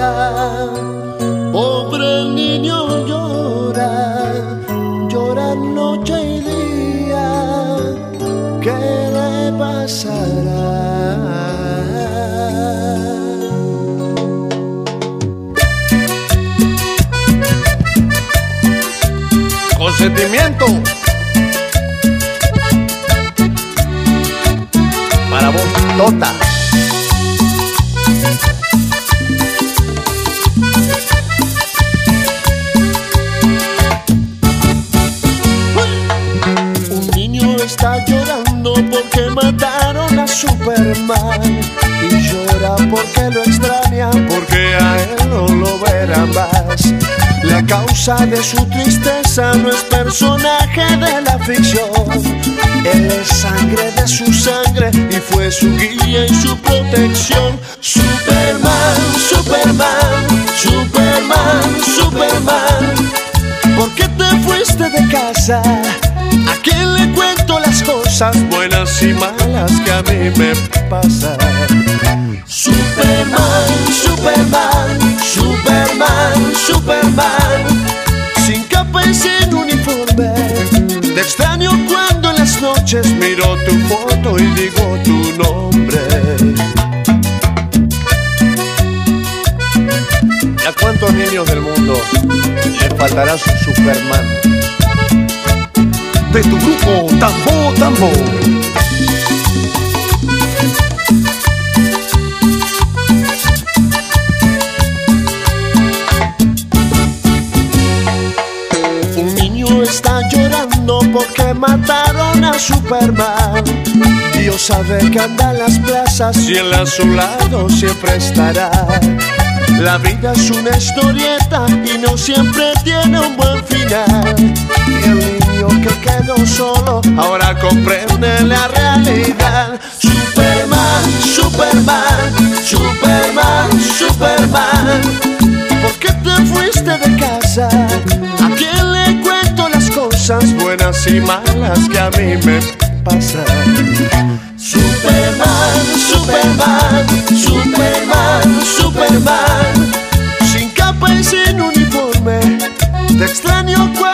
Pobre niño llora, llora noche y día. ¿Qué le pasará? Consentimiento para vos, Tota. Un niño está llorando porque mataron a Superman y llora porque lo extraña, porque a él no lo verá más. La causa de su tristeza no es personaje de la ficción. Él es sangre de su sangre y fue su guía y su protección. Superman, Superman, Superman, Superman, ¿por qué te fuiste de casa? ¿A quién le cuento las cosas buenas y malas que a mí me pasan? Superman, Superman, Superman, Superman, sin capa y sin uniforme. Te extraño cuando en las noches miro tu foto y digo tu nombre. ¿Y a cuántos niños del mundo les faltará su Superman? De tu grupo Tambo Tambo. Un niño está llorando porque mataron a Superman. Dios sabe que anda en las plazas y él a su lado siempre estará. La vida es una historieta y no siempre tiene un buen final. Y el niño que quedó solo ahora comprende la realidad. Superman, Superman, Superman, Superman, ¿por qué te fuiste de casa? ¿A quién le cuento las cosas buenas y malas que a mí me pasan? Superman, Superman, Superman, Superman, sin capa y sin uniforme. Te extraño cuando